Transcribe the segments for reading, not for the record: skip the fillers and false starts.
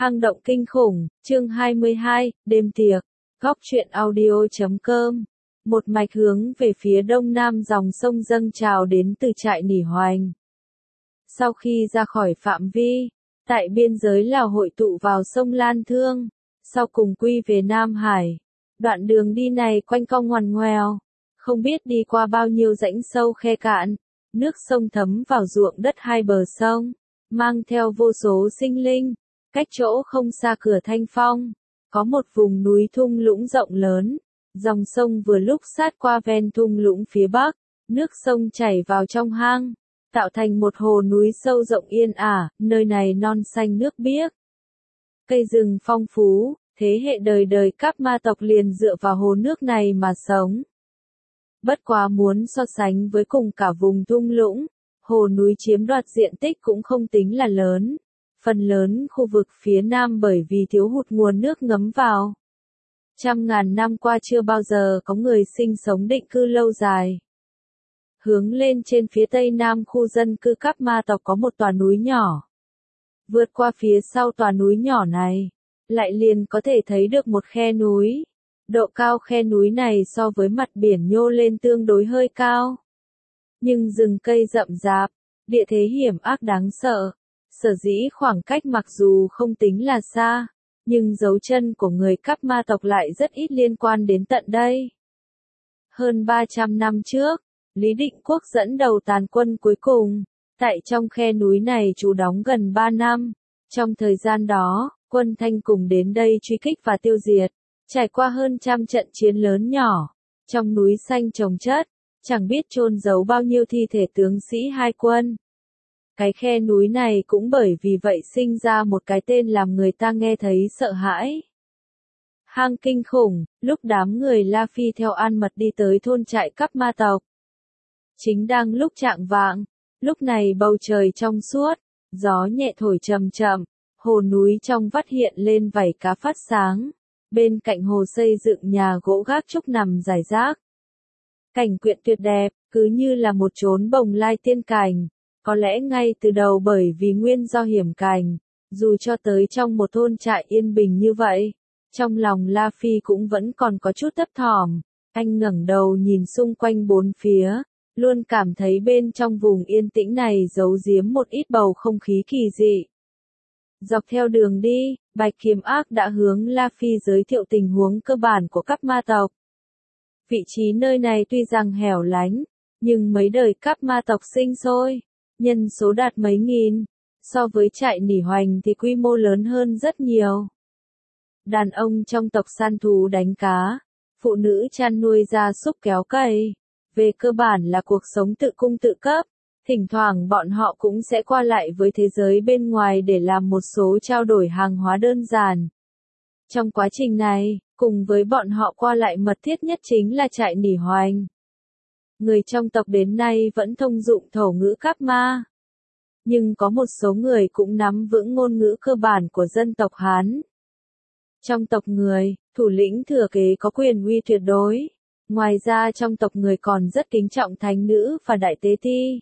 Hang động kinh khủng, chương 22, đêm tiệc, góc truyện audio.com. Một mạch hướng về phía đông nam dòng sông dâng trào đến từ trại Nỉ Hoành. Sau khi ra khỏi phạm vi, tại biên giới Lào hội tụ vào sông Lan Thương, sau cùng quy về Nam Hải. Đoạn đường đi này quanh co ngoằn ngoèo, không biết đi qua bao nhiêu rãnh sâu khe cạn, nước sông thấm vào ruộng đất hai bờ sông, mang theo vô số sinh linh. Cách chỗ không xa cửa Thanh Phong, có một vùng núi thung lũng rộng lớn, dòng sông vừa lúc sát qua ven thung lũng phía bắc, nước sông chảy vào trong hang, tạo thành một hồ núi sâu rộng yên ả, nơi này non xanh nước biếc. Cây rừng phong phú, thế hệ đời đời các ma tộc liền dựa vào hồ nước này mà sống. Bất quá muốn so sánh với cùng cả vùng thung lũng, hồ núi chiếm đoạt diện tích cũng không tính là lớn. Phần lớn khu vực phía nam bởi vì thiếu hụt nguồn nước ngấm vào. Trăm ngàn năm qua chưa bao giờ có người sinh sống định cư lâu dài. Hướng lên trên phía tây nam khu dân cư các ma tộc có một tòa núi nhỏ. Vượt qua phía sau tòa núi nhỏ này, lại liền có thể thấy được một khe núi. Độ cao khe núi này so với mặt biển nhô lên tương đối hơi cao. Nhưng rừng cây rậm rạp, địa thế hiểm ác đáng sợ. Sở dĩ khoảng cách mặc dù không tính là xa, nhưng dấu chân của người các ma tộc lại rất ít liên quan đến tận đây. Hơn 300 năm trước, Lý Định Quốc dẫn đầu tàn quân cuối cùng, tại trong khe núi này trú đóng gần 3 năm. Trong thời gian đó, quân Thanh cùng đến đây truy kích và tiêu diệt, trải qua hơn trăm trận chiến lớn nhỏ, trong núi xanh chồng chất, chẳng biết chôn giấu bao nhiêu thi thể tướng sĩ hai quân. Cái khe núi này cũng bởi vì vậy sinh ra một cái tên làm người ta nghe thấy sợ hãi. Hang kinh khủng, lúc đám người La Phi theo An Mật đi tới thôn trại cấp ma tộc. Chính đang lúc chạng vạng, lúc này bầu trời trong suốt, gió nhẹ thổi chậm chậm, hồ núi trong vắt hiện lên vảy cá phát sáng. Bên cạnh hồ xây dựng nhà gỗ gác trúc nằm rải rác. Cảnh quyện tuyệt đẹp, cứ như là một chốn bồng lai tiên cảnh. Có lẽ ngay từ đầu bởi vì nguyên do hiểm cảnh, dù cho tới trong một thôn trại yên bình như vậy, trong lòng La Phi cũng vẫn còn có chút thấp thỏm. Anh ngẩng đầu nhìn xung quanh bốn phía, luôn cảm thấy bên trong vùng yên tĩnh này giấu giếm một ít bầu không khí kỳ dị. Dọc theo đường đi, Bạch Kiếm Ác đã hướng La Phi giới thiệu tình huống cơ bản của các ma tộc. Vị trí nơi này tuy rằng hẻo lánh, nhưng mấy đời các ma tộc sinh sôi. Nhân số đạt mấy nghìn, so với trại Nỉ Hoành thì quy mô lớn hơn rất nhiều. Đàn ông trong tộc săn thú đánh cá, phụ nữ chăn nuôi gia súc kéo cày, về cơ bản là cuộc sống tự cung tự cấp, thỉnh thoảng bọn họ cũng sẽ qua lại với thế giới bên ngoài để làm một số trao đổi hàng hóa đơn giản. Trong quá trình này, cùng với bọn họ qua lại mật thiết nhất chính là trại Nỉ Hoành. Người trong tộc đến nay vẫn thông dụng thổ ngữ Các Ma. Nhưng có một số người cũng nắm vững ngôn ngữ cơ bản của dân tộc Hán. Trong tộc người, thủ lĩnh thừa kế có quyền uy tuyệt đối. Ngoài ra trong tộc người còn rất kính trọng thánh nữ và đại tế ti.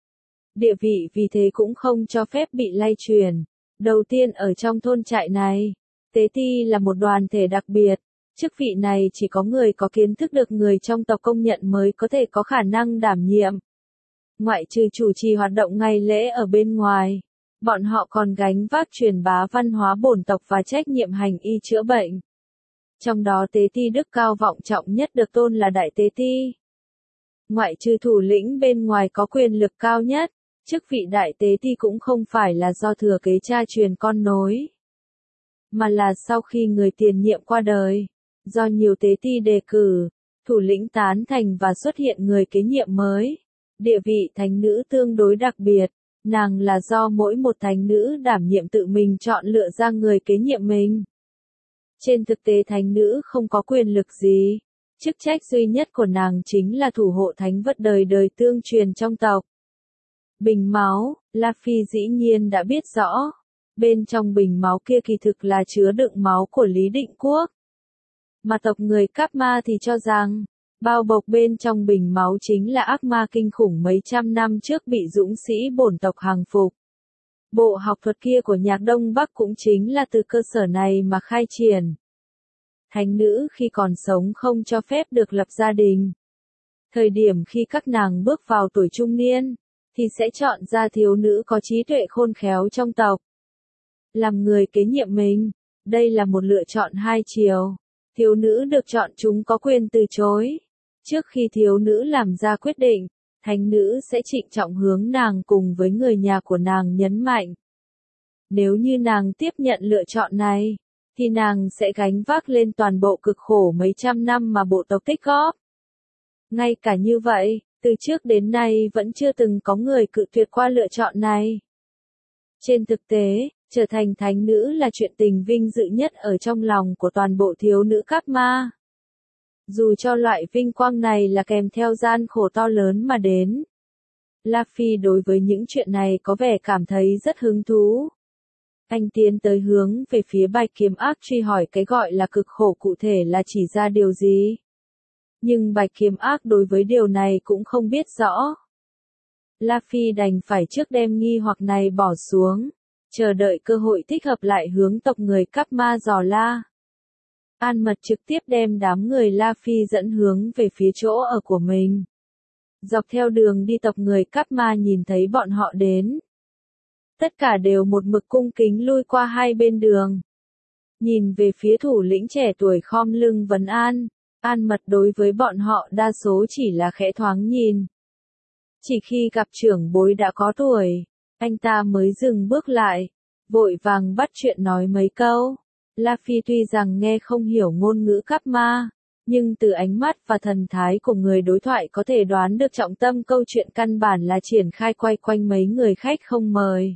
Địa vị vì thế cũng không cho phép bị lay truyền. Đầu tiên ở trong thôn trại này, tế ti là một đoàn thể đặc biệt. Chức vị này chỉ có người có kiến thức được người trong tộc công nhận mới có thể có khả năng đảm nhiệm. Ngoại trừ chủ trì hoạt động ngày lễ ở bên ngoài, bọn họ còn gánh vác truyền bá văn hóa bổn tộc và trách nhiệm hành y chữa bệnh. Trong đó tế ti đức cao vọng trọng nhất được tôn là đại tế ti. Ngoại trừ thủ lĩnh bên ngoài có quyền lực cao nhất, chức vị đại tế ti cũng không phải là do thừa kế cha truyền con nối, mà là sau khi người tiền nhiệm qua đời. Do nhiều tế ti đề cử, thủ lĩnh tán thành và xuất hiện người kế nhiệm mới. Địa vị thánh nữ tương đối đặc biệt, nàng là do mỗi một thánh nữ đảm nhiệm tự mình chọn lựa ra người kế nhiệm mình. Trên thực tế thánh nữ không có quyền lực gì, chức trách duy nhất của nàng chính là thủ hộ thánh vật đời đời tương truyền trong tộc. Bình máu, La Phi dĩ nhiên đã biết rõ, bên trong bình máu kia kỳ thực là chứa đựng máu của Lý Định Quốc. Mà tộc người Các Ma thì cho rằng, bao bọc bên trong bình máu chính là ác ma kinh khủng mấy trăm năm trước bị dũng sĩ bổn tộc hàng phục. Bộ học thuật kia của nhạc Đông Bắc cũng chính là từ cơ sở này mà khai triển. Thánh nữ khi còn sống không cho phép được lập gia đình. Thời điểm khi các nàng bước vào tuổi trung niên, thì sẽ chọn ra thiếu nữ có trí tuệ khôn khéo trong tộc. Làm người kế nhiệm mình, đây là một lựa chọn hai chiều. Thiếu nữ được chọn chúng có quyền từ chối. Trước khi thiếu nữ làm ra quyết định, thánh nữ sẽ trịnh trọng hướng nàng cùng với người nhà của nàng nhấn mạnh. Nếu như nàng tiếp nhận lựa chọn này, thì nàng sẽ gánh vác lên toàn bộ cực khổ mấy trăm năm mà bộ tộc tích góp. Ngay cả như vậy, từ trước đến nay vẫn chưa từng có người cự tuyệt qua lựa chọn này. Trên thực tế, trở thành thánh nữ là chuyện tình vinh dự nhất ở trong lòng của toàn bộ thiếu nữ Cáp Ma. Dù cho loại vinh quang này là kèm theo gian khổ to lớn mà đến. La Phi đối với những chuyện này có vẻ cảm thấy rất hứng thú. Anh tiến tới hướng về phía Bạch Kiếm Ác truy hỏi cái gọi là cực khổ cụ thể là chỉ ra điều gì. Nhưng Bạch Kiếm Ác đối với điều này cũng không biết rõ. La Phi đành phải trước đem nghi hoặc này bỏ xuống, chờ đợi cơ hội thích hợp lại hướng tộc người Cáp Ma dò la. An Mật trực tiếp đem đám người La Phi dẫn hướng về phía chỗ ở của mình. Dọc theo đường đi tộc người Cáp Ma nhìn thấy bọn họ đến. Tất cả đều một mực cung kính lui qua hai bên đường. Nhìn về phía thủ lĩnh trẻ tuổi khom lưng vấn an, An Mật đối với bọn họ đa số chỉ là khẽ thoáng nhìn. Chỉ khi gặp trưởng bối đã có tuổi, anh ta mới dừng bước lại, vội vàng bắt chuyện nói mấy câu. La Phi tuy rằng nghe không hiểu ngôn ngữ Cáp Ma, nhưng từ ánh mắt và thần thái của người đối thoại có thể đoán được trọng tâm câu chuyện căn bản là triển khai quay quanh mấy người khách không mời.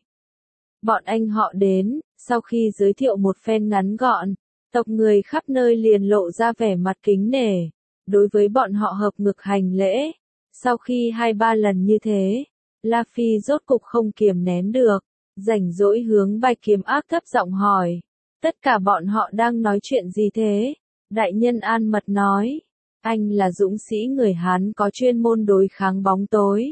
Bọn anh họ đến, sau khi giới thiệu một phen ngắn gọn, tộc người khắp nơi liền lộ ra vẻ mặt kính nể. Đối với bọn họ hợp ngực hành lễ. Sau khi 2-3 lần như thế, La Phi rốt cục không kiềm nén được, rảnh rỗi hướng Bạch Kiếm Ác thấp giọng hỏi. Tất cả bọn họ đang nói chuyện gì thế? Đại nhân An Mật nói. Anh là dũng sĩ người Hán có chuyên môn đối kháng bóng tối.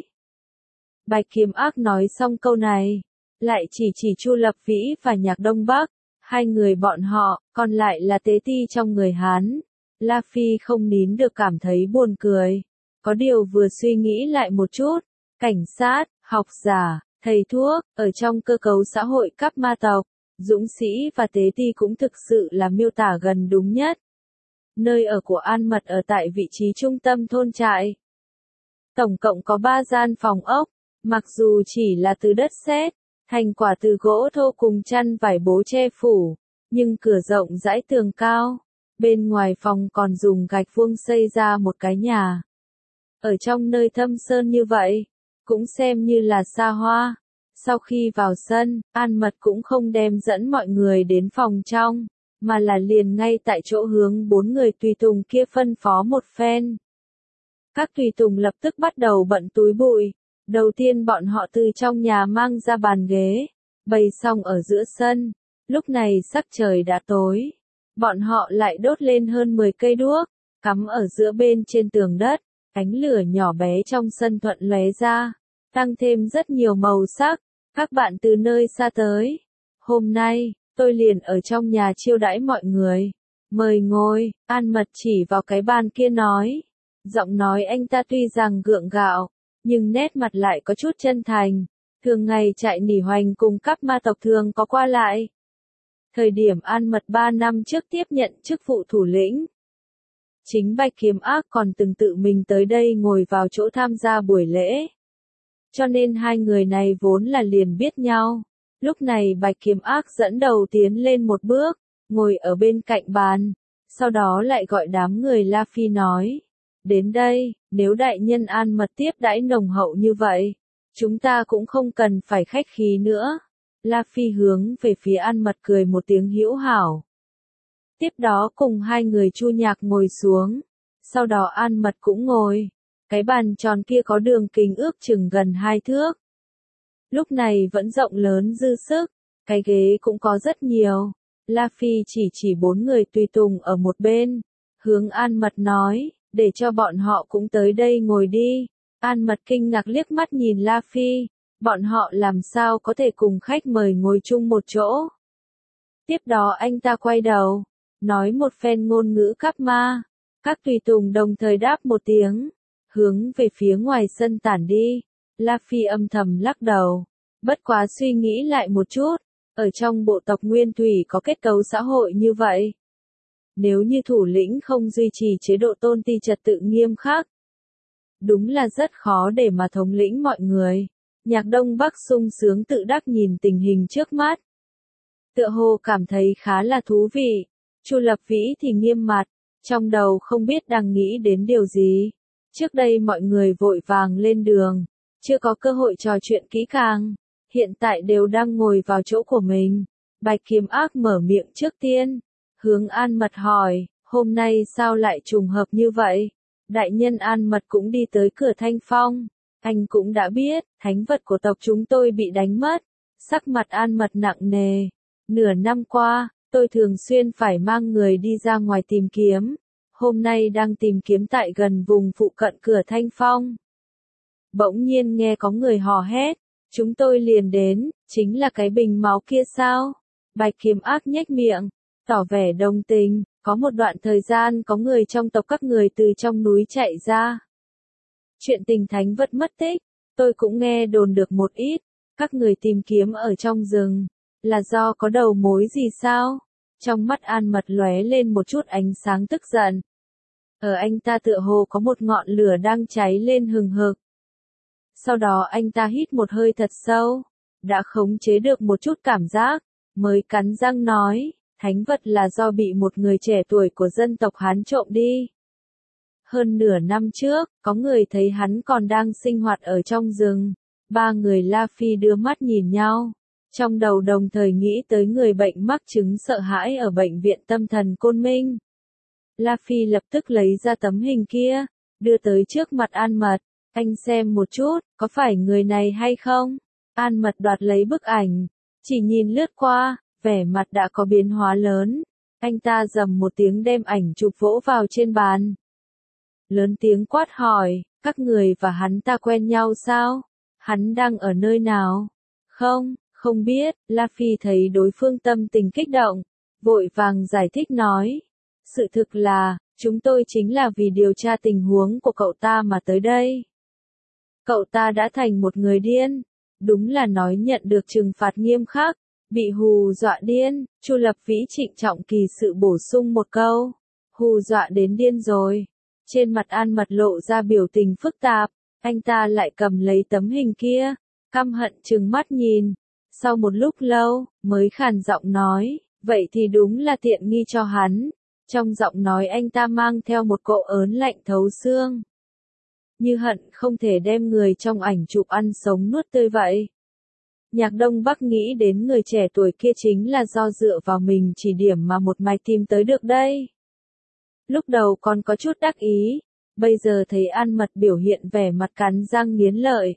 Bạch Kiếm Ác nói xong câu này, lại chỉ Chu Lập Vĩ và Nhạc Đông Bắc. Hai người bọn họ, còn lại là tế ti trong người Hán. La Phi không nín được cảm thấy buồn cười. Có điều vừa suy nghĩ lại một chút, cảnh sát, học giả, thầy thuốc, ở trong cơ cấu xã hội Cáp Ma tộc, dũng sĩ và tế ti cũng thực sự là miêu tả gần đúng nhất. Nơi ở của An Mật ở tại vị trí trung tâm thôn trại. Tổng cộng có 3 gian phòng ốc, mặc dù chỉ là từ đất sét, thành quả từ gỗ thô cùng chăn vải bố che phủ, nhưng cửa rộng rãi tường cao. Bên ngoài phòng còn dùng gạch vuông xây ra một cái nhà. Ở trong nơi thâm sơn như vậy, cũng xem như là xa hoa. Sau khi vào sân, An Mật cũng không đem dẫn mọi người đến phòng trong, mà là liền ngay tại chỗ hướng 4 người tùy tùng kia phân phó một phen. Các tùy tùng lập tức bắt đầu bận túi bụi. Đầu tiên bọn họ từ trong nhà mang ra bàn ghế, bày xong ở giữa sân. Lúc này sắc trời đã tối. Bọn họ lại đốt lên hơn 10 cây đuốc, cắm ở giữa bên trên tường đất. Ánh lửa nhỏ bé trong sân thuận lóe ra, tăng thêm rất nhiều màu sắc. Các bạn từ nơi xa tới. Hôm nay, tôi liền ở trong nhà chiêu đãi mọi người. Mời ngồi, An Mật chỉ vào cái bàn kia nói. Giọng nói anh ta tuy rằng gượng gạo, nhưng nét mặt lại có chút chân thành. Thường ngày chạy nỉ hoành cùng Cáp Ma tộc thường có qua lại. Thời điểm An Mật 3 năm trước tiếp nhận chức vụ thủ lĩnh. Chính Bạch Kiếm Ác còn từng tự mình tới đây ngồi vào chỗ tham gia buổi lễ. Cho nên hai người này vốn là liền biết nhau. Lúc này Bạch Kiếm Ác dẫn đầu tiến lên một bước, ngồi ở bên cạnh bàn. Sau đó lại gọi đám người La Phi nói. Đến đây, nếu đại nhân An Mật tiếp đãi nồng hậu như vậy, chúng ta cũng không cần phải khách khí nữa. La Phi hướng về phía An Mật cười một tiếng hữu hảo. Tiếp đó cùng hai người Chu Nhạc ngồi xuống. Sau đó An Mật cũng ngồi. Cái bàn tròn kia có đường kính ước chừng gần 2 thước. Lúc này vẫn rộng lớn dư sức. Cái ghế cũng có rất nhiều. La Phi chỉ 4 người tùy tùng ở một bên. Hướng An Mật nói, để cho bọn họ cũng tới đây ngồi đi. An Mật kinh ngạc liếc mắt nhìn La Phi. Bọn họ làm sao có thể cùng khách mời ngồi chung một chỗ. Tiếp đó anh ta quay đầu, nói một phen ngôn ngữ cáp ma. Các tùy tùng đồng thời đáp một tiếng, hướng về phía ngoài sân tản đi. La Phi âm thầm lắc đầu, bất quá suy nghĩ lại một chút, ở trong bộ tộc Nguyên Thủy có kết cấu xã hội như vậy. Nếu như thủ lĩnh không duy trì chế độ tôn ti trật tự nghiêm khắc, đúng là rất khó để mà thống lĩnh mọi người. Nhạc Đông Bắc sung sướng tự đắc nhìn tình hình trước mắt. Tựa hồ cảm thấy khá là thú vị. Chu Lập Vĩ thì nghiêm mặt, trong đầu không biết đang nghĩ đến điều gì. Trước đây mọi người vội vàng lên đường, chưa có cơ hội trò chuyện kỹ càng, hiện tại đều đang ngồi vào chỗ của mình. Bạch Kiếm Ác mở miệng trước tiên, hướng An Mật hỏi, hôm nay sao lại trùng hợp như vậy? Đại nhân An Mật cũng đi tới cửa Thanh Phong, anh cũng đã biết, thánh vật của tộc chúng tôi bị đánh mất. Sắc mặt An Mật nặng nề, nửa năm qua, tôi thường xuyên phải mang người đi ra ngoài tìm kiếm, hôm nay đang tìm kiếm tại gần vùng phụ cận cửa Thanh Phong. Bỗng nhiên nghe có người hò hét, chúng tôi liền đến, chính là cái bình máu kia sao? Bạch Kiếm Ác nhếch miệng, tỏ vẻ đồng tình, có một đoạn thời gian có người trong tộc các người từ trong núi chạy ra. Chuyện tình thánh vật mất tích, tôi cũng nghe đồn được một ít, các người tìm kiếm ở trong rừng, là do có đầu mối gì sao? Trong mắt An Mật lóe lên một chút ánh sáng tức giận. Ở anh ta tựa hồ có một ngọn lửa đang cháy lên hừng hực. Sau đó anh ta hít một hơi thật sâu, đã khống chế được một chút cảm giác, mới cắn răng nói, thánh vật là do bị một người trẻ tuổi của dân tộc Hán trộm đi. Hơn nửa năm trước, có người thấy hắn còn đang sinh hoạt ở trong rừng. Ba người La Phi đưa mắt nhìn nhau, trong đầu đồng thời nghĩ tới người bệnh mắc chứng sợ hãi ở bệnh viện tâm thần Côn Minh. La Phi lập tức lấy ra tấm hình kia, đưa tới trước mặt An Mật, anh xem một chút, có phải người này hay không? An Mật đoạt lấy bức ảnh, chỉ nhìn lướt qua, vẻ mặt đã có biến hóa lớn. Anh ta rầm một tiếng đem ảnh chụp vỗ vào trên bàn. Lớn tiếng quát hỏi, các người và hắn ta quen nhau sao? Hắn đang ở nơi nào? Không biết. La Phi thấy đối phương tâm tình kích động, vội vàng giải thích nói. Sự thực là, chúng tôi chính là vì điều tra tình huống của cậu ta mà tới đây. Cậu ta đã thành một người điên, đúng là nói nhận được trừng phạt nghiêm khắc, bị hù dọa điên. Chu Lập Vĩ trịnh trọng kỳ sự bổ sung một câu, hù dọa đến điên rồi. Trên mặt An Mật lộ ra biểu tình phức tạp, anh ta lại cầm lấy tấm hình kia, căm hận trừng mắt nhìn. Sau một lúc lâu, mới khàn giọng nói, vậy thì đúng là tiện nghi cho hắn. Trong giọng nói anh ta mang theo một cỗ ớn lạnh thấu xương. Như hận không thể đem người trong ảnh chụp ăn sống nuốt tươi vậy. Nhạc Đông Bắc nghĩ đến người trẻ tuổi kia chính là do dựa vào mình chỉ điểm mà một mạch tìm tới được đây. Lúc đầu còn có chút đắc ý, bây giờ thấy An Mật biểu hiện vẻ mặt cắn răng nghiến lợi.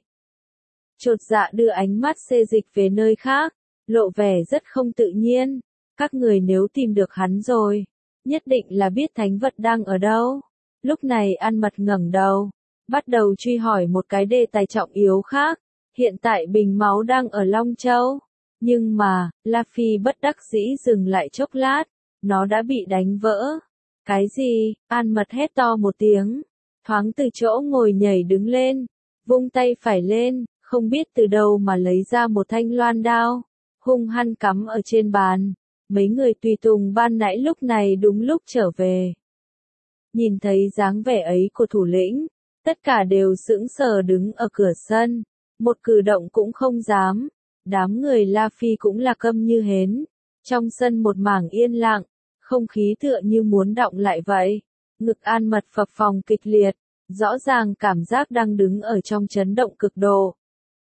Chột dạ đưa ánh mắt xê dịch về nơi khác, lộ vẻ rất không tự nhiên. Các người nếu tìm được hắn rồi, nhất định là biết thánh vật đang ở đâu. Lúc này An Mật ngẩng đầu, bắt đầu truy hỏi một cái đề tài trọng yếu khác. Hiện tại bình máu đang ở Long Châu. Nhưng mà, La Phi bất đắc dĩ dừng lại chốc lát, nó đã bị đánh vỡ. Cái gì? An Mật hét to một tiếng, thoáng từ chỗ ngồi nhảy đứng lên, vung tay phải lên, không biết từ đâu mà lấy ra một thanh loan đao, hung hăng cắm ở trên bàn. Mấy người tùy tùng ban nãy lúc này đúng lúc trở về. Nhìn thấy dáng vẻ ấy của thủ lĩnh, tất cả đều sững sờ đứng ở cửa sân, một cử động cũng không dám. Đám người La Phi cũng là câm như hến. Trong sân một mảng yên lặng, không khí tựa như muốn đọng lại vậy. Ngực An Mật phập phồng kịch liệt, rõ ràng cảm giác đang đứng ở trong chấn động cực độ.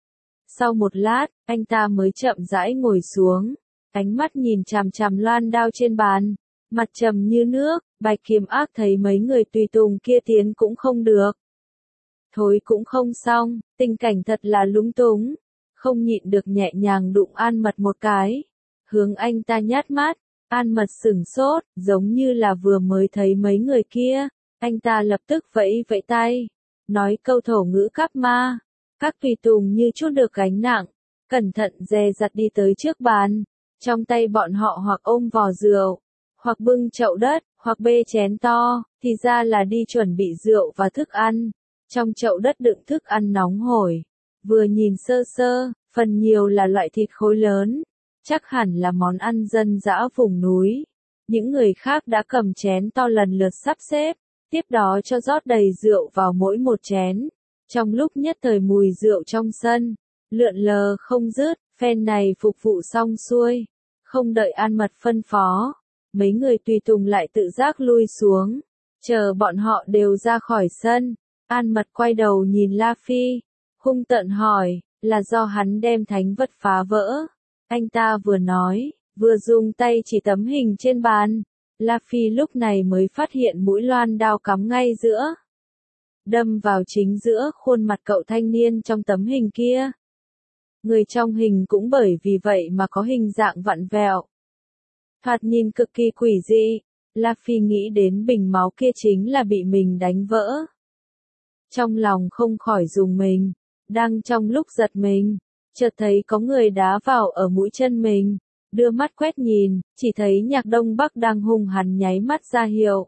Sau một lát, anh ta mới chậm rãi ngồi xuống, ánh mắt nhìn chằm chằm loan đao trên bàn, mặt trầm như nước. Bạch Kiếm Ác thấy mấy người tùy tùng kia tiến cũng không được, thối cũng không xong, tình cảnh thật là lúng túng, không nhịn được nhẹ nhàng đụng An Mật một cái, hướng anh ta nhát mắt. An Mật sửng sốt, giống như là vừa mới thấy mấy người kia, anh ta lập tức vẫy vẫy tay, nói câu thổ ngữ cáp ma. Các tùy tùng như trút được gánh nặng, cẩn thận dè dặt đi tới trước bàn. Trong tay bọn họ hoặc ôm vò rượu, hoặc bưng chậu đất, hoặc bê chén to, thì ra là đi chuẩn bị rượu và thức ăn. Trong chậu đất đựng thức ăn nóng hổi, vừa nhìn sơ sơ, phần nhiều là loại thịt khối lớn, chắc hẳn là món ăn dân dã vùng núi. Những người khác đã cầm chén to lần lượt sắp xếp, tiếp đó cho rót đầy rượu vào mỗi một chén. Trong lúc nhất thời mùi rượu trong sân lượn lờ không dứt, phen này phục vụ xong xuôi, không đợi An Mật phân phó, mấy người tùy tùng lại tự giác lui xuống, chờ bọn họ đều ra khỏi sân. An Mật quay đầu nhìn La Phi, hung tợn hỏi, là do hắn đem thánh vật phá vỡ? Anh ta vừa nói, vừa dùng tay chỉ tấm hình trên bàn. La Phi lúc này mới phát hiện mũi loan đao cắm ngay giữa, đâm vào chính giữa khuôn mặt cậu thanh niên trong tấm hình kia. Người trong hình cũng bởi vì vậy mà có hình dạng vặn vẹo, thoạt nhìn cực kỳ quỷ dị. La Phi nghĩ đến bình máu kia chính là bị mình đánh vỡ. Trong lòng không khỏi rùng mình, đang trong lúc giật mình, chợt thấy có người đá vào ở mũi chân mình, đưa mắt quét nhìn, chỉ thấy Nhạc Đông Bắc đang hung hăng nháy mắt ra hiệu.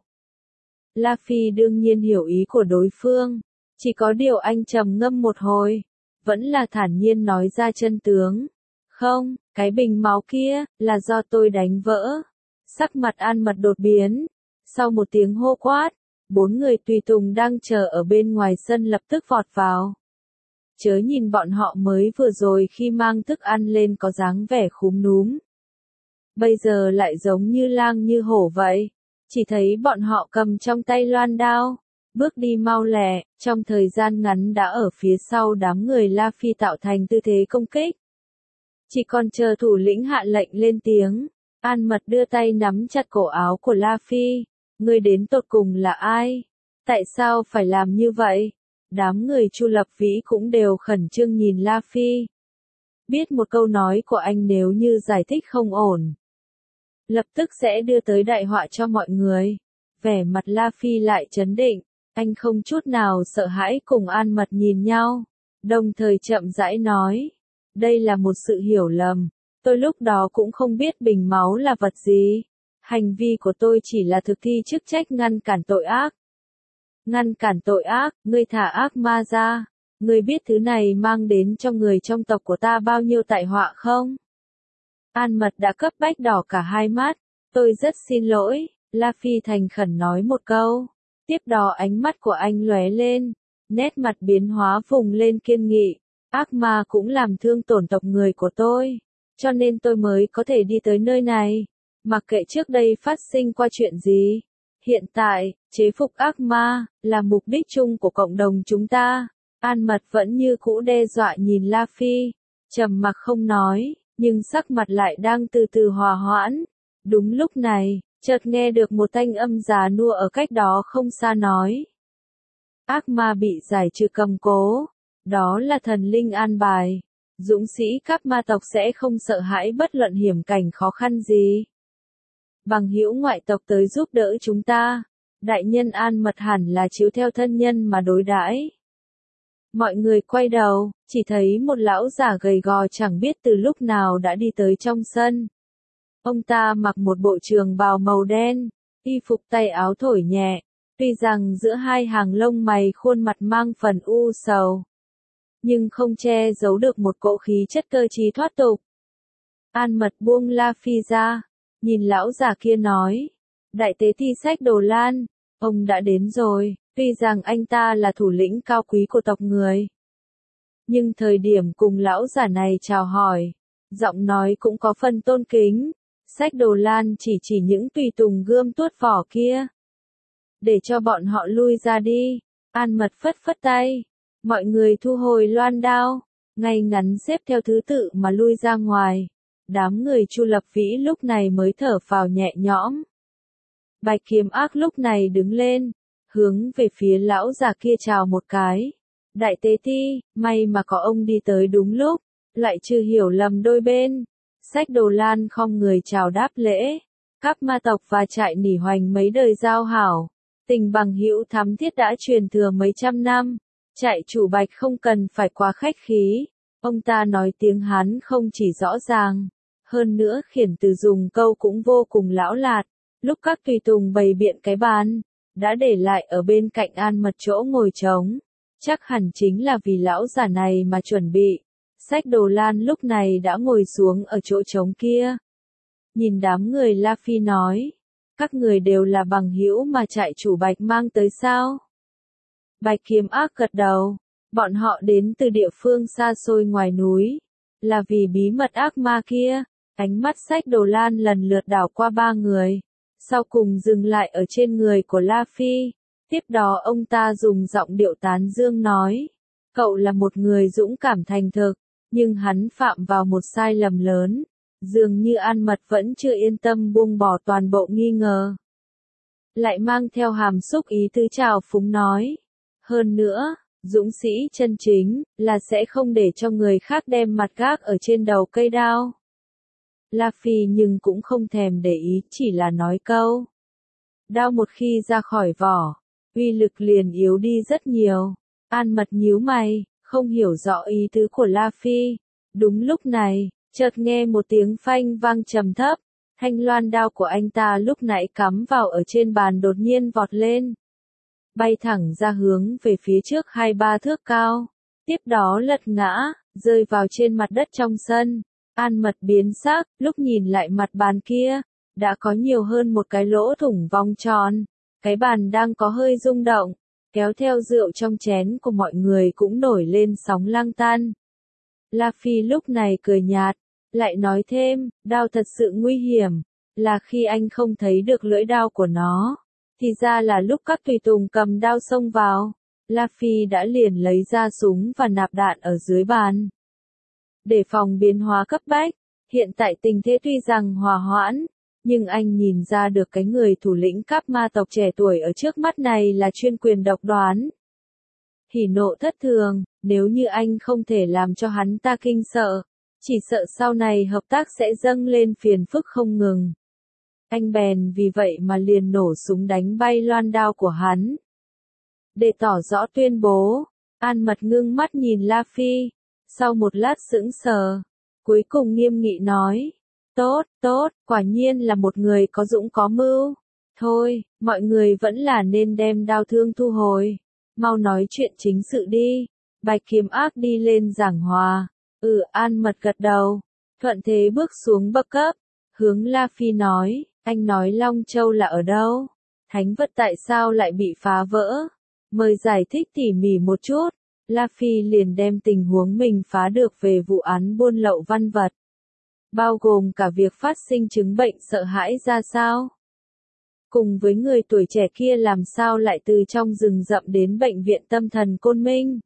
La Phi đương nhiên hiểu ý của đối phương, chỉ có điều anh trầm ngâm một hồi, vẫn là thản nhiên nói ra chân tướng. Không, cái bình máu kia, là do tôi đánh vỡ. Sắc mặt An Mật đột biến, sau một tiếng hô quát, 4 người tùy tùng đang chờ ở bên ngoài sân lập tức vọt vào. Chớ nhìn bọn họ mới vừa rồi khi mang thức ăn lên có dáng vẻ khúm núm, bây giờ lại giống như lang như hổ vậy. Chỉ thấy bọn họ cầm trong tay loan đao, bước đi mau lẹ, trong thời gian ngắn đã ở phía sau đám người La Phi tạo thành tư thế công kích. Chỉ còn chờ thủ lĩnh hạ lệnh lên tiếng. An Mật đưa tay nắm chặt cổ áo của La Phi. Ngươi đến tột cùng là ai? Tại sao phải làm như vậy? Đám người Chu Lập Vĩ cũng đều khẩn trương nhìn La Phi. Biết một câu nói của anh nếu như giải thích không ổn, lập tức sẽ đưa tới đại họa cho mọi người. Vẻ mặt La Phi lại trấn định, anh không chút nào sợ hãi cùng An Mật nhìn nhau, đồng thời chậm rãi nói. Đây là một sự hiểu lầm, tôi lúc đó cũng không biết bình máu là vật gì. Hành vi của tôi chỉ là thực thi chức trách ngăn cản tội ác. Ngăn cản tội ác, ngươi thả ác ma ra. Ngươi biết thứ này mang đến cho người trong tộc của ta bao nhiêu tai họa không? An Mật đã cấp bách đỏ cả hai mắt. Tôi rất xin lỗi, La Phi thành khẩn nói một câu. Tiếp đó ánh mắt của anh lóe lên, nét mặt biến hóa vùng lên kiên nghị. Ác ma cũng làm thương tổn tộc người của tôi, cho nên tôi mới có thể đi tới nơi này. Mặc kệ trước đây phát sinh qua chuyện gì, hiện tại, chế phục ác ma là mục đích chung của cộng đồng chúng ta. An Mật vẫn như cũ đe dọa nhìn La Phi, trầm mặc không nói, nhưng sắc mặt lại đang từ từ hòa hoãn. Đúng lúc này, chợt nghe được một thanh âm già nua ở cách đó không xa nói. Ác ma bị giải trừ cầm cố, đó là thần linh an bài. Dũng sĩ các ma tộc sẽ không sợ hãi bất luận hiểm cảnh khó khăn gì. Bằng hữu ngoại tộc tới giúp đỡ chúng ta, đại nhân An Mật hẳn là chiếu theo thân nhân mà đối đãi. Mọi người quay đầu, chỉ thấy một lão già gầy gò chẳng biết từ lúc nào đã đi tới trong sân. Ông ta mặc một bộ trường bào màu đen, y phục tay áo thổi nhẹ, tuy rằng giữa hai hàng lông mày khuôn mặt mang phần u sầu, nhưng không che giấu được một cỗ khí chất cơ trí thoát tục. An Mật buông La Phi ra, nhìn lão già kia nói, đại tế ti Sách Đồ Lan, ông đã đến rồi. Tuy rằng anh ta là thủ lĩnh cao quý của tộc người, nhưng thời điểm cùng lão già này chào hỏi, giọng nói cũng có phần tôn kính. Sách Đồ Lan chỉ những tùy tùng gươm tuốt vỏ kia, để cho bọn họ lui ra đi. An Mật phất phất tay, mọi người thu hồi loan đao, ngay ngắn xếp theo thứ tự mà lui ra ngoài. Đám người Chu Lập Vĩ lúc này mới thở phào nhẹ nhõm. Bạch Kiếm Ác lúc này đứng lên, hướng về phía lão già kia chào một cái. Đại tế ti, may mà có ông đi tới đúng lúc, lại chưa hiểu lầm đôi bên. Sách Đồ Lan không người chào đáp lễ. Các ma tộc và trại nỉ hoành mấy đời giao hảo, tình bằng hữu thắm thiết đã truyền thừa mấy trăm năm. Trại chủ Bạch không cần phải quá khách khí, ông ta nói tiếng Hán không chỉ rõ ràng, hơn nữa khiển từ dùng câu cũng vô cùng lão lạt. Lúc các tùy tùng bày biện cái bàn, đã để lại ở bên cạnh An Mật chỗ ngồi trống, chắc hẳn chính là vì lão già này mà chuẩn bị. Sách Đồ Lan lúc này đã ngồi xuống ở chỗ trống kia. Nhìn đám người, La Phi nói, các người đều là bằng hữu mà trại chủ Bạch mang tới sao? Bạch Kiếm Ác gật đầu, bọn họ đến từ địa phương xa xôi ngoài núi, là vì bí mật ác ma kia. Ánh mắt Sách Đồ Lan lần lượt đảo qua ba người, sau cùng dừng lại ở trên người của La Phi. Tiếp đó ông ta dùng giọng điệu tán dương nói, cậu là một người dũng cảm thành thực, nhưng hắn phạm vào một sai lầm lớn, dường như An Mật vẫn chưa yên tâm buông bỏ toàn bộ nghi ngờ. Lại mang theo hàm xúc ý tứ trào phúng nói, hơn nữa, dũng sĩ chân chính, là sẽ không để cho người khác đem mặt gác ở trên đầu cây đao. La Phi nhưng cũng không thèm để ý, chỉ là nói câu. Đao một khi ra khỏi vỏ, uy lực liền yếu đi rất nhiều. An Mật nhíu mày, không hiểu rõ ý tứ của La Phi. Đúng lúc này, chợt nghe một tiếng phanh vang trầm thấp, thanh loan đao của anh ta lúc nãy cắm vào ở trên bàn đột nhiên vọt lên. Bay thẳng ra hướng về phía trước 2-3 thước cao, tiếp đó lật ngã, rơi vào trên mặt đất trong sân. An Mật biến sắc, lúc nhìn lại mặt bàn kia, đã có nhiều hơn một cái lỗ thủng vòng tròn, cái bàn đang có hơi rung động, kéo theo rượu trong chén của mọi người cũng nổi lên sóng lăng tan. La Phi lúc này cười nhạt, lại nói thêm, đao thật sự nguy hiểm, là khi anh không thấy được lưỡi đao của nó, thì ra là lúc các tùy tùng cầm đao xông vào, La Phi đã liền lấy ra súng và nạp đạn ở dưới bàn. Để phòng biến hóa cấp bách, hiện tại tình thế tuy rằng hòa hoãn, nhưng anh nhìn ra được cái người thủ lĩnh các ma tộc trẻ tuổi ở trước mắt này là chuyên quyền độc đoán. Hỉ nộ thất thường, nếu như anh không thể làm cho hắn ta kinh sợ, chỉ sợ sau này hợp tác sẽ dâng lên phiền phức không ngừng. Anh bèn vì vậy mà liền nổ súng đánh bay loan đao của hắn. Để tỏ rõ tuyên bố, An Mật ngưng mắt nhìn La Phi, sau một lát sững sờ, cuối cùng nghiêm nghị nói, tốt, quả nhiên là một người có dũng có mưu. Thôi, mọi người vẫn là nên đem đao thương thu hồi, mau nói chuyện chính sự đi. Bạch Kiếm Ác đi lên giảng hòa. An Mật gật đầu, thuận thế bước xuống bậc cấp, hướng La Phi nói, anh nói Long Châu là ở đâu? Thánh vật tại sao lại bị phá vỡ? Mời giải thích tỉ mỉ một chút. La Phi liền đem tình huống mình phá được về vụ án buôn lậu văn vật, bao gồm cả việc phát sinh chứng bệnh sợ hãi ra sao. Cùng với người tuổi trẻ kia làm sao lại từ trong rừng rậm đến bệnh viện tâm thần Côn Minh.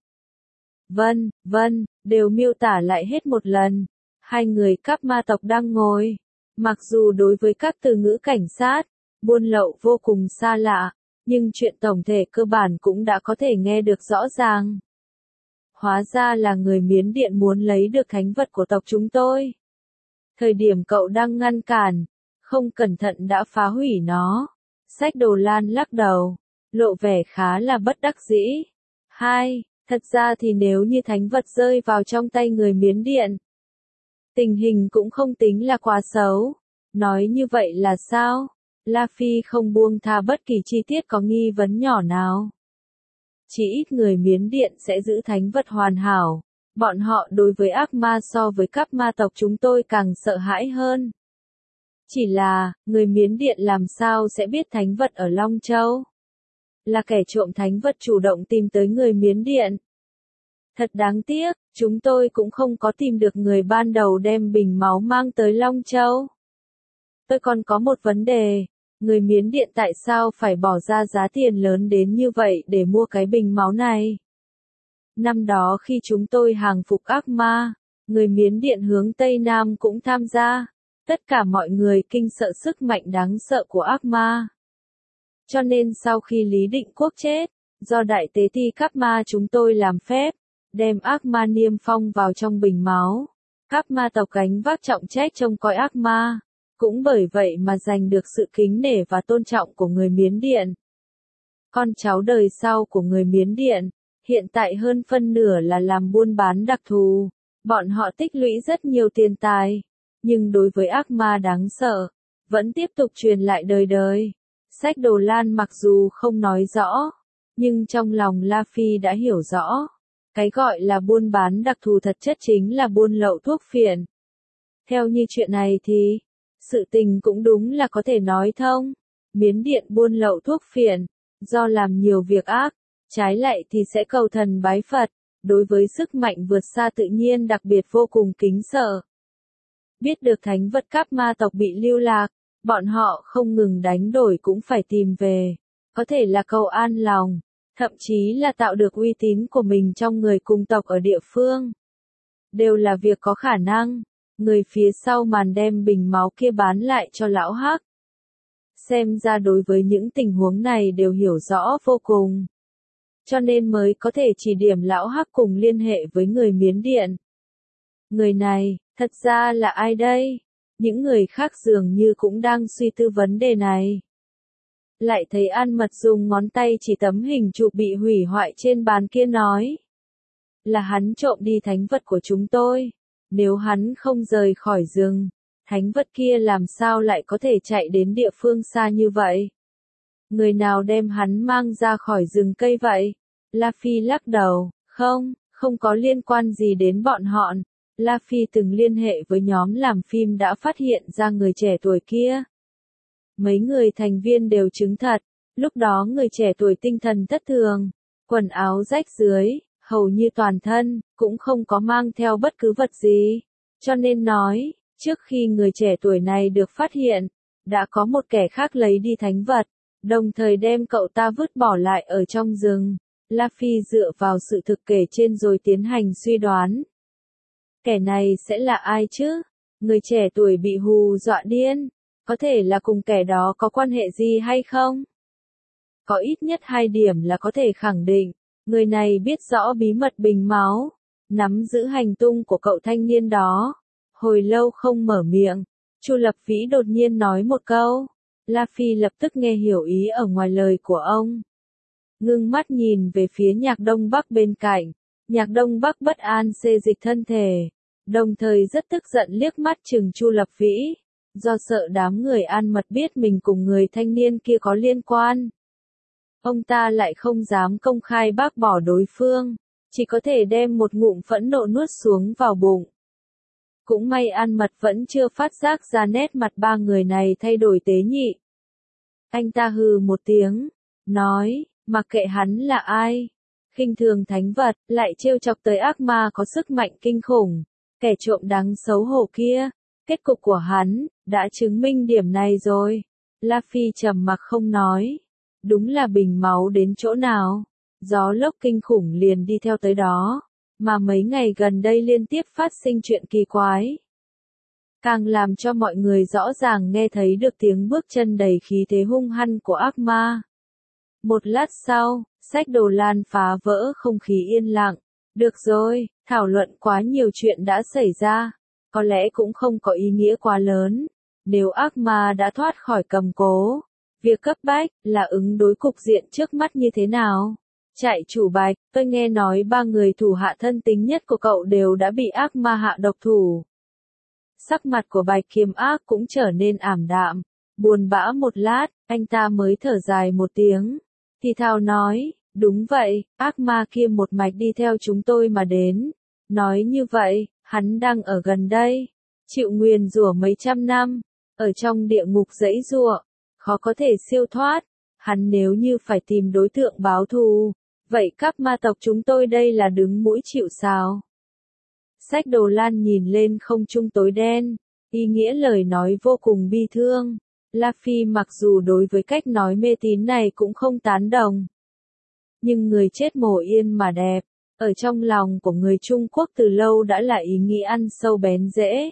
Vâng, đều miêu tả lại hết một lần. Hai người các ma tộc đang ngồi. Mặc dù đối với các từ ngữ cảnh sát, buôn lậu vô cùng xa lạ, nhưng chuyện tổng thể cơ bản cũng đã có thể nghe được rõ ràng. Hóa ra là người Miến Điện muốn lấy được thánh vật của tộc chúng tôi. Thời điểm cậu đang ngăn cản, không cẩn thận đã phá hủy nó. Sách Đồ Lan lắc đầu, lộ vẻ khá là bất đắc dĩ. Thật ra thì nếu như thánh vật rơi vào trong tay người Miến Điện, tình hình cũng không tính là quá xấu. Nói như vậy là sao? La Phi không buông tha bất kỳ chi tiết có nghi vấn nhỏ nào. Chỉ ít người Miến Điện sẽ giữ thánh vật hoàn hảo. Bọn họ đối với ác ma so với các ma tộc chúng tôi càng sợ hãi hơn. Chỉ là, người Miến Điện làm sao sẽ biết thánh vật ở Long Châu? Là kẻ trộm thánh vật chủ động tìm tới người Miến Điện. Thật đáng tiếc, chúng tôi cũng không có tìm được người ban đầu đem bình máu mang tới Long Châu. Tôi còn có một vấn đề, người Miến Điện tại sao phải bỏ ra giá tiền lớn đến như vậy để mua cái bình máu này? Năm đó khi chúng tôi hàng phục ác ma, người Miến Điện hướng Tây Nam cũng tham gia. Tất cả mọi người kinh sợ sức mạnh đáng sợ của ác ma. Cho nên sau khi Lý Định Quốc chết, do đại tế ti các ma chúng tôi làm phép, đem ác ma niêm phong vào trong bình máu. Các ma tộc gánh vác trọng trách trông coi ác ma, cũng bởi vậy mà giành được sự kính nể và tôn trọng của người Miến Điện. Con cháu đời sau của người Miến Điện, Hiện tại hơn phân nửa là làm buôn bán đặc thù, bọn họ tích lũy rất nhiều tiền tài, nhưng đối với ác ma đáng sợ, vẫn tiếp tục truyền lại đời đời. Sách Đồ Lan mặc dù không nói rõ, nhưng trong lòng La Phi đã hiểu rõ. Cái gọi là buôn bán đặc thù thật chất chính là buôn lậu thuốc phiện. Theo như chuyện này thì, sự tình cũng đúng là có thể nói thông. Miến Điện buôn lậu thuốc phiện, do làm nhiều việc ác, trái lại thì sẽ cầu thần bái Phật, đối với sức mạnh vượt xa tự nhiên đặc biệt vô cùng kính sợ. Biết được thánh vật các ma tộc bị lưu lạc, bọn họ không ngừng đánh đổi cũng phải tìm về, có thể là cầu an lòng, thậm chí là tạo được uy tín của mình trong người cùng tộc ở địa phương. Đều là việc có khả năng, người phía sau màn đem bình máu kia bán lại cho lão Hắc. Xem ra đối với những tình huống này đều hiểu rõ vô cùng. Cho nên mới có thể chỉ điểm lão Hắc cùng liên hệ với người Miến Điện. Người này, thật ra là ai đây? Những người khác dường như cũng đang suy tư vấn đề này. Lại thấy An Mật dùng ngón tay chỉ tấm hình chụp bị hủy hoại trên bàn kia nói. Là hắn trộm đi thánh vật của chúng tôi. Nếu hắn không rời khỏi rừng, thánh vật kia làm sao lại có thể chạy đến địa phương xa như vậy? Người nào đem hắn mang ra khỏi rừng cây vậy? La Phi lắc đầu, không có liên quan gì đến bọn họ. La Phi từng liên hệ với nhóm làm phim đã phát hiện ra người trẻ tuổi kia. Mấy người thành viên đều chứng thật, lúc đó người trẻ tuổi tinh thần thất thường, quần áo rách dưới, hầu như toàn thân, cũng không có mang theo bất cứ vật gì. Cho nên nói, trước khi người trẻ tuổi này được phát hiện, đã có một kẻ khác lấy đi thánh vật, đồng thời đem cậu ta vứt bỏ lại ở trong rừng. La Phi dựa vào sự thực kể trên rồi tiến hành suy đoán. Kẻ này sẽ là ai chứ? Người trẻ tuổi bị hù dọa điên, có thể là cùng kẻ đó có quan hệ gì hay không? Có ít nhất 2 điểm là có thể khẳng định, người này biết rõ bí mật bình máu, nắm giữ hành tung của cậu thanh niên đó. Hồi lâu không mở miệng, Chu Lập Vĩ đột nhiên nói một câu. La Phi lập tức nghe hiểu ý ở ngoài lời của ông. Ngưng mắt nhìn về phía Nhạc Đông Bắc bên cạnh, Nhạc Đông Bắc bất an xê dịch thân thể, đồng thời rất tức giận liếc mắt chừng Chu Lập Vĩ, do sợ đám người An Mật biết mình cùng người thanh niên kia có liên quan. Ông ta lại không dám công khai bác bỏ đối phương, chỉ có thể đem một ngụm phẫn nộ nuốt xuống vào bụng. Cũng may An Mật vẫn chưa phát giác ra nét mặt 3 người này thay đổi tế nhị. Anh ta hừ một tiếng, nói, mặc kệ hắn là ai, khinh thường thánh vật, lại trêu chọc tới ác ma có sức mạnh kinh khủng, kẻ trộm đáng xấu hổ kia, kết cục của hắn, đã chứng minh điểm này rồi. La Phi trầm mặc không nói, đúng là bình máu đến chỗ nào, gió lốc kinh khủng liền đi theo tới đó, mà mấy ngày gần đây liên tiếp phát sinh chuyện kỳ quái. Càng làm cho mọi người rõ ràng nghe thấy được tiếng bước chân đầy khí thế hung hăng của ác ma. Một lát sau, Sách Đồ Lan phá vỡ không khí yên lặng. Được rồi, thảo luận quá nhiều chuyện đã xảy ra, có lẽ cũng không có ý nghĩa quá lớn. Nếu ác ma đã thoát khỏi cầm cố, việc cấp bách là ứng đối cục diện trước mắt như thế nào? Trại chủ Bạch, tôi nghe nói 3 người thủ hạ thân tín nhất của cậu đều đã bị ác ma hạ độc thủ. Sắc mặt của Bạch Kiềm Ác cũng trở nên ảm đạm, buồn bã một lát, anh ta mới thở dài một tiếng, thì thào nói, đúng vậy, ác ma kia một mạch đi theo chúng tôi mà đến. Nói như vậy, hắn đang ở gần đây, chịu nguyền rủa mấy trăm năm, ở trong địa ngục giãy giụa, khó có thể siêu thoát. Hắn nếu như phải tìm đối tượng báo thù, vậy các ma tộc chúng tôi đây là đứng mũi chịu sào. Sách Đồ Lan nhìn lên không trung tối đen, ý nghĩa lời nói vô cùng bi thương. La Phi mặc dù đối với cách nói mê tín này cũng không tán đồng. Nhưng người chết mồ yên mà đẹp, ở trong lòng của người Trung Quốc từ lâu đã là ý nghĩ ăn sâu bén rễ.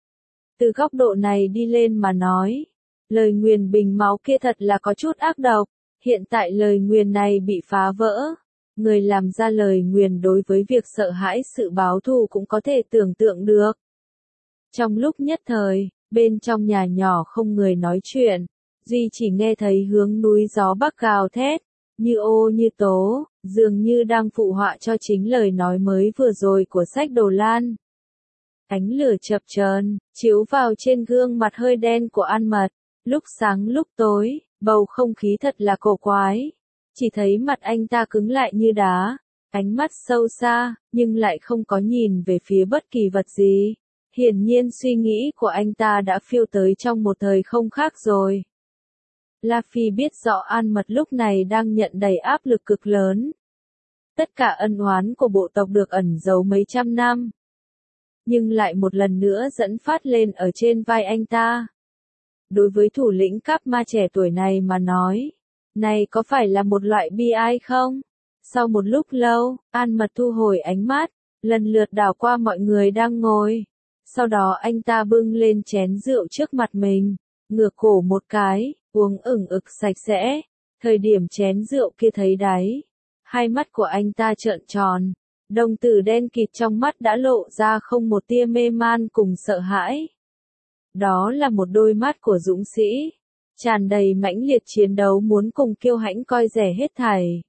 Từ góc độ này đi lên mà nói, lời nguyền bình máu kia thật là có chút ác độc, hiện tại lời nguyền này bị phá vỡ. Người làm ra lời nguyền đối với việc sợ hãi sự báo thù cũng có thể tưởng tượng được. Trong lúc nhất thời, bên trong nhà nhỏ không người nói chuyện, duy chỉ nghe thấy hướng núi gió bắc gào thét, như ô như tố, dường như đang phụ họa cho chính lời nói mới vừa rồi của Sách Đồ Lan. Ánh lửa chập chờn chiếu vào trên gương mặt hơi đen của An Mật, lúc sáng lúc tối, bầu không khí thật là cổ quái. Chỉ thấy mặt anh ta cứng lại như đá, ánh mắt sâu xa, nhưng lại không có nhìn về phía bất kỳ vật gì. Hiển nhiên suy nghĩ của anh ta đã phiêu tới trong một thời không khác rồi. La Phi biết rõ An Mật lúc này đang nhận đầy áp lực cực lớn. Tất cả ân oán của bộ tộc được ẩn giấu mấy trăm năm, nhưng lại một lần nữa dẫn phát lên ở trên vai anh ta. Đối với thủ lĩnh Cáp Ma trẻ tuổi này mà nói, này có phải là một loại bi ai không? Sau một lúc lâu, An Mật thu hồi ánh mắt, lần lượt đảo qua mọi người đang ngồi. Sau đó anh ta bưng lên chén rượu trước mặt mình, ngửa cổ một cái, uống ửng ực sạch sẽ. Thời điểm chén rượu kia thấy đáy, hai mắt của anh ta trợn tròn, đồng tử đen kịt trong mắt đã lộ ra không một tia mê man cùng sợ hãi. Đó là một đôi mắt của dũng sĩ, tràn đầy mãnh liệt chiến đấu muốn cùng kiêu hãnh coi rẻ hết thảy.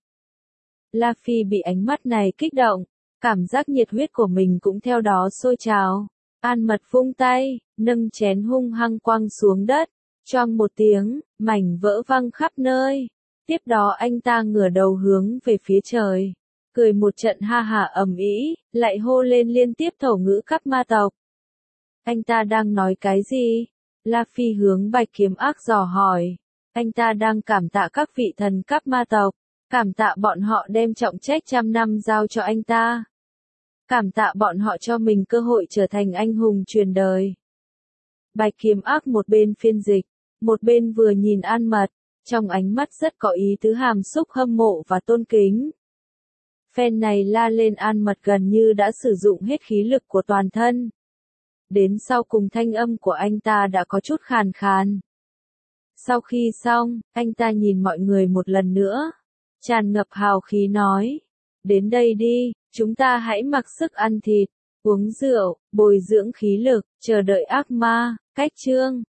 La Phi bị ánh mắt này kích động, cảm giác nhiệt huyết của mình cũng theo đó sôi trào. An Mật vung tay, nâng chén hung hăng quăng xuống đất, choang một tiếng, mảnh vỡ văng khắp nơi. Tiếp đó anh ta ngửa đầu hướng về phía trời, cười một trận ha hả ầm ĩ, lại hô lên liên tiếp thổ ngữ Cáp Ma tộc. Anh ta đang nói cái gì? La Phi hướng Bạch Kiếm Ác dò hỏi. Anh ta đang cảm tạ các vị thần Cáp Ma tộc, cảm tạ bọn họ đem trọng trách trăm năm giao cho anh ta. Cảm tạ bọn họ cho mình cơ hội trở thành anh hùng truyền đời. Bạch Kiếm Ác một bên phiên dịch, một bên vừa nhìn An Mật, trong ánh mắt rất có ý tứ hàm xúc hâm mộ và tôn kính. Phen này la lên An Mật gần như đã sử dụng hết khí lực của toàn thân. Đến sau cùng thanh âm của anh ta đã có chút khàn khàn. Sau khi xong, anh ta nhìn mọi người một lần nữa, tràn ngập hào khí nói, đến đây đi, chúng ta hãy mặc sức ăn thịt, uống rượu, bồi dưỡng khí lực, chờ đợi ác ma, cách chương.